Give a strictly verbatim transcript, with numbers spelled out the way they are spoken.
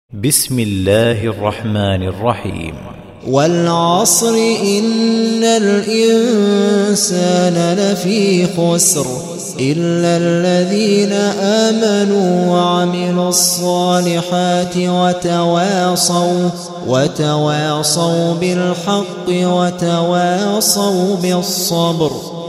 بسم الله الرحمن الرحيم. والعصر إن الإنسان لفي خسر إلا الذين آمنوا وعملوا الصالحات وتواصوا وتواصوا بالحق وتواصوا بالصبر.